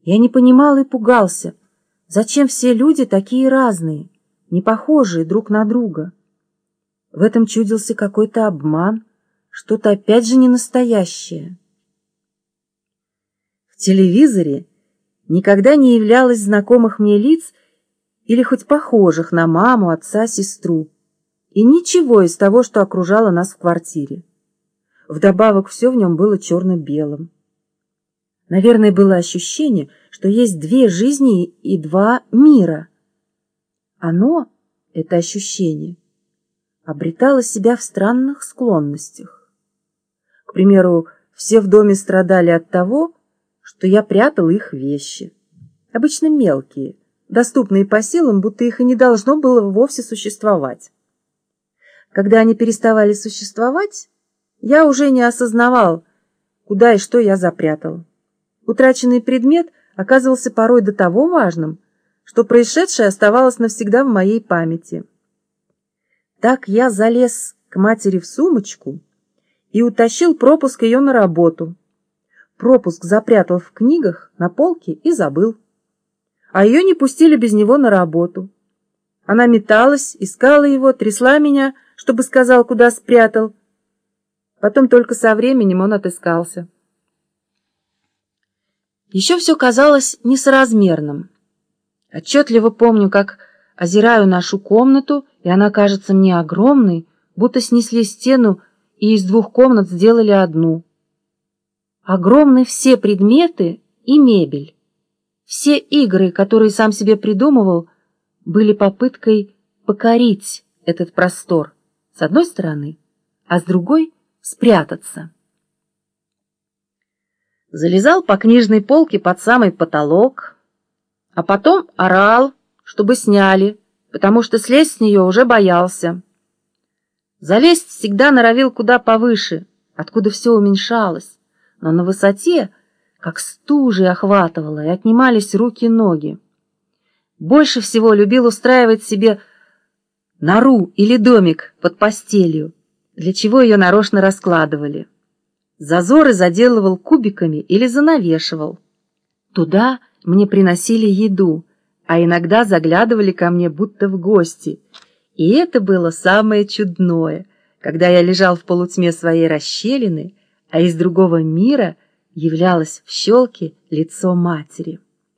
Я не понимал и пугался, зачем все люди такие разные, не похожие друг на друга. В этом чудился какой-то обман, что-то опять же ненастоящее. В телевизоре никогда не являлось знакомых мне лиц или хоть похожих на маму, отца, сестру, и ничего из того, что окружало нас в квартире. Вдобавок все в нем было черно-белым. Наверное, было ощущение, что есть две жизни и два мира. Оно, это ощущение, обретало себя в странных склонностях. К примеру, все в доме страдали от того, что я прятал их вещи. Обычно мелкие, доступные по силам, будто их и не должно было вовсе существовать. Когда они переставали существовать, я уже не осознавал, куда и что я запрятал. Утраченный предмет оказывался порой до того важным, что происшедшее оставалось навсегда в моей памяти. Так я залез к матери в сумочку и утащил пропуск ее на работу. Пропуск запрятал в книгах на полке и забыл. А ее не пустили без него на работу. Она металась, искала его, трясла меня, чтобы сказал, куда спрятал. Потом только со временем он отыскался. Еще все казалось несоразмерным. Отчетливо помню, как озираю нашу комнату, и она кажется мне огромной, будто снесли стену и из двух комнат сделали одну. Огромны все предметы и мебель. Все игры, которые сам себе придумывал, были попыткой покорить этот простор с одной стороны, а с другой — спрятаться. Залезал по книжной полке под самый потолок, а потом орал, чтобы сняли, потому что слезть с нее уже боялся. Залезть всегда норовил куда повыше, откуда все уменьшалось, но на высоте, как стужей охватывало, и отнимались руки и ноги. Больше всего любил устраивать себе нору или домик под постелью, для чего ее нарочно раскладывали. Зазоры заделывал кубиками или занавешивал. Туда мне приносили еду, а иногда заглядывали ко мне будто в гости. И это было самое чудное, когда я лежал в полутьме своей расщелины, а из другого мира являлось в щелке лицо матери.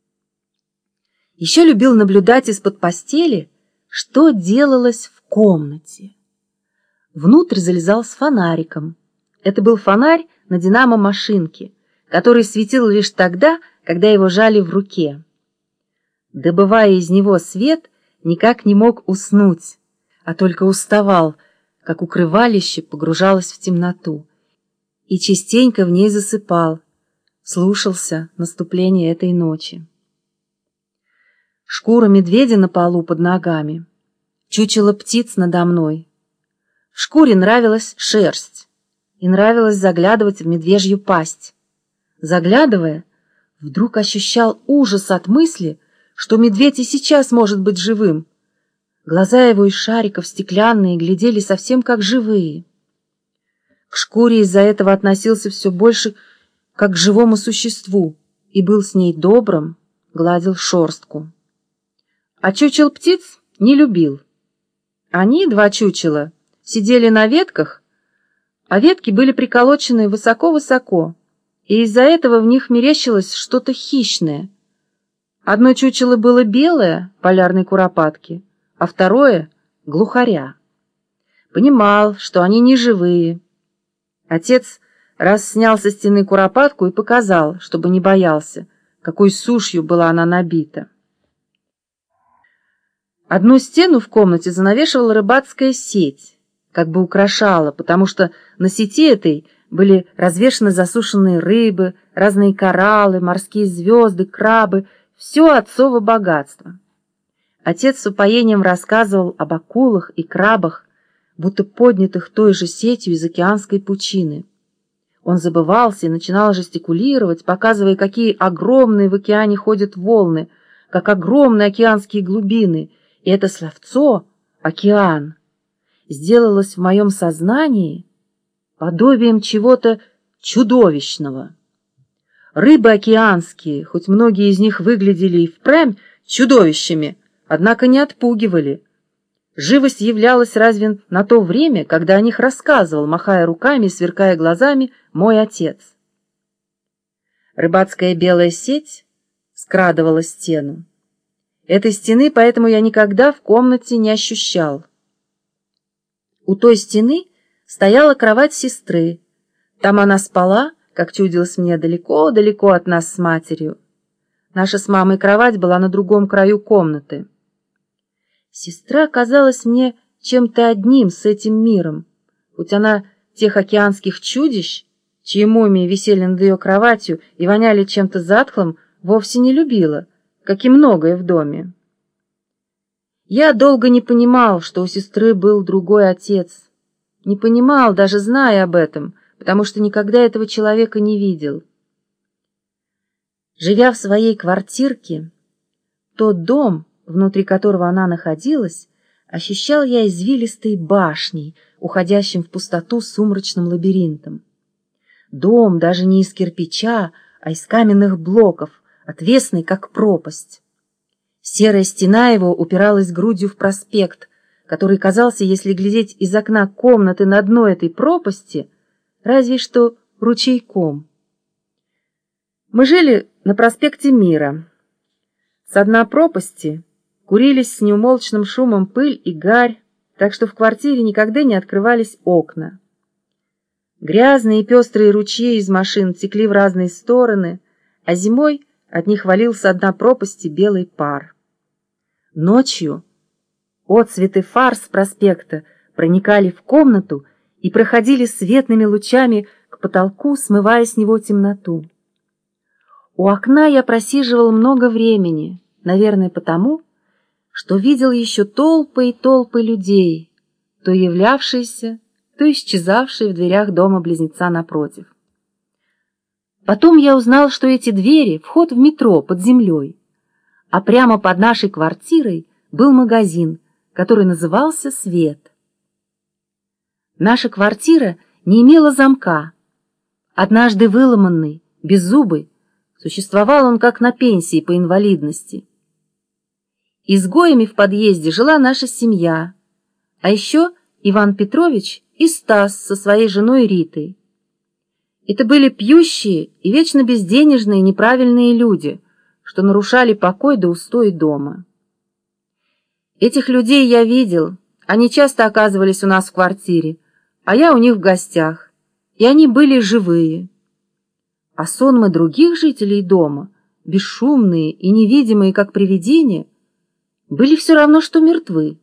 Еще любил наблюдать из-под постели, что делалось в комнате. Внутрь залезал с фонариком. Это был фонарь на динамо-машинке, который светил лишь тогда, когда его жали в руке. Добывая из него свет, никак не мог уснуть, а только уставал, как укрывалище погружалось в темноту, и частенько в ней засыпал, слушался наступления этой ночи. Шкура медведя на полу под ногами, чучело птиц надо мной. В шкуре нравилась шерсть, и нравилось заглядывать в медвежью пасть. Заглядывая, вдруг ощущал ужас от мысли, что медведь и сейчас может быть живым. Глаза его из шариков стеклянные глядели совсем как живые. К шкуре из-за этого относился все больше как к живому существу и был с ней добрым, гладил шерстку. А чучел птиц не любил. Они, два чучела, сидели на ветках, а ветки были приколочены высоко-высоко, и из-за этого в них мерещилось что-то хищное. Одно чучело было белое, полярной куропатки, а второе — глухаря. Понимал, что они не живые. Отец раз снял со стены куропатку и показал, чтобы не боялся, какой сушью была она набита. Одну стену в комнате занавешивала рыбацкая сеть, как бы украшала, потому что на сети этой были развешаны засушенные рыбы, разные кораллы, морские звезды, крабы, все отцово богатство. Отец с упоением рассказывал об акулах и крабах, будто поднятых той же сетью из океанской пучины. Он забывался и начинал жестикулировать, показывая, какие огромные в океане ходят волны, как огромные океанские глубины, и это словцо «океан» сделалось в моем сознании подобием чего-то чудовищного. Рыбы океанские, хоть многие из них выглядели и впрямь чудовищами, однако не отпугивали. Живость являлась разве на то время, когда о них рассказывал, махая руками и сверкая глазами, мой отец. Рыбацкая белая сеть скрадывала стену. Этой стены поэтому я никогда в комнате не ощущал. У той стены стояла кровать сестры. Там она спала, как чудилось мне, далеко-далеко от нас с матерью. Наша с мамой кровать была на другом краю комнаты. Сестра казалась мне чем-то одним с этим миром, хоть она тех океанских чудищ, чьи мумии висели над ее кроватью и воняли чем-то затхлым, вовсе не любила, как и многое в доме. Я долго не понимал, что у сестры был другой отец. Не понимал, даже зная об этом, потому что никогда этого человека не видел. Живя в своей квартирке, тот дом, внутри которого она находилась, ощущал я извилистой башней, уходящим в пустоту сумрачным лабиринтом. Дом даже не из кирпича, а из каменных блоков, отвесный, как пропасть. Серая стена его упиралась грудью в проспект, который казался, если глядеть из окна комнаты на дно этой пропасти, разве что ручейком. Мы жили на проспекте Мира. Со дна пропасти курились с неумолчным шумом пыль и гарь, так что в квартире никогда не открывались окна. Грязные и пестрые ручьи из машин текли в разные стороны, а зимой от них валил со дна пропасти белый пар. Ночью отсветы фар с проспекта проникали в комнату и проходили светлыми лучами к потолку, смывая с него темноту. У окна я просиживал много времени, наверное, потому, что видел еще толпы и толпы людей, то являвшиеся, то исчезавшие в дверях дома-близнеца напротив. Потом я узнал, что эти двери — вход в метро под землей, а прямо под нашей квартирой был магазин, который назывался «Свет». Наша квартира не имела замка. Однажды выломанный, беззубый, существовал он как на пенсии по инвалидности. Изгоями в подъезде жила наша семья, а еще Иван Петрович и Стас со своей женой Ритой. Это были пьющие и вечно безденежные неправильные люди, что нарушали покой да устой дома. Этих людей я видел, они часто оказывались у нас в квартире, а я у них в гостях, и они были живые. А сонмы других жителей дома, бесшумные и невидимые, как привидения, были все равно, что мертвы.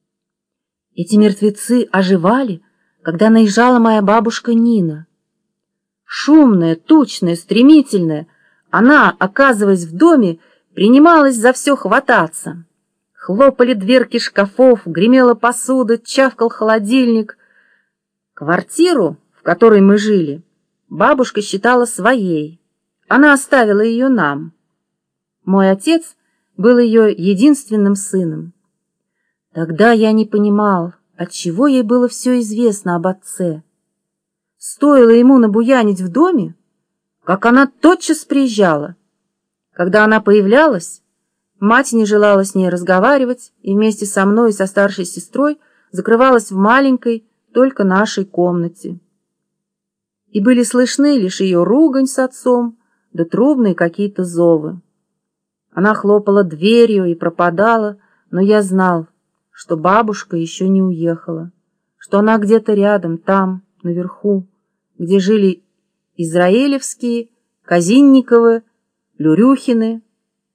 Эти мертвецы оживали, когда наезжала моя бабушка Нина. Шумная, тучная, стремительная, она, оказываясь в доме, принималась за все хвататься. Хлопали дверки шкафов, гремела посуда, чавкал холодильник. Квартиру, в которой мы жили, бабушка считала своей. Она оставила ее нам. Мой отец был ее единственным сыном. Тогда я не понимал, отчего ей было все известно об отце. Стоило ему набуянить в доме, как она тотчас приезжала. Когда она появлялась, мать не желала с ней разговаривать и вместе со мной и со старшей сестрой закрывалась в маленькой, только нашей комнате. И были слышны лишь ее ругань с отцом, да трубные какие-то зовы. Она хлопала дверью и пропадала, но я знал, что бабушка еще не уехала, что она где-то рядом, там, наверху, где жили Израилевские, Казинниковы, Люрюхины.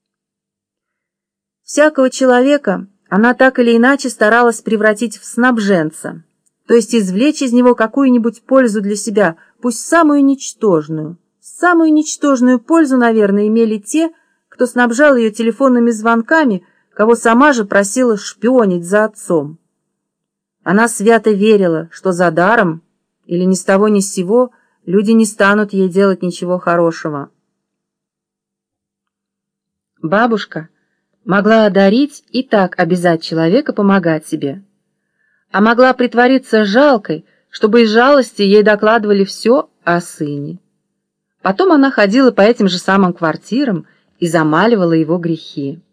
Всякого человека она так или иначе старалась превратить в снабженца, то есть извлечь из него какую-нибудь пользу для себя, пусть самую ничтожную. Самую ничтожную пользу, наверное, имели те, кто снабжал ее телефонными звонками, кого сама же просила шпионить за отцом. Она свято верила, что за даром или ни с того ни с сего люди не станут ей делать ничего хорошего. Бабушка могла одарить и так обязать человека помогать себе, а могла притвориться жалкой, чтобы из жалости ей докладывали все о сыне. Потом она ходила по этим же самым квартирам и замаливала его грехи.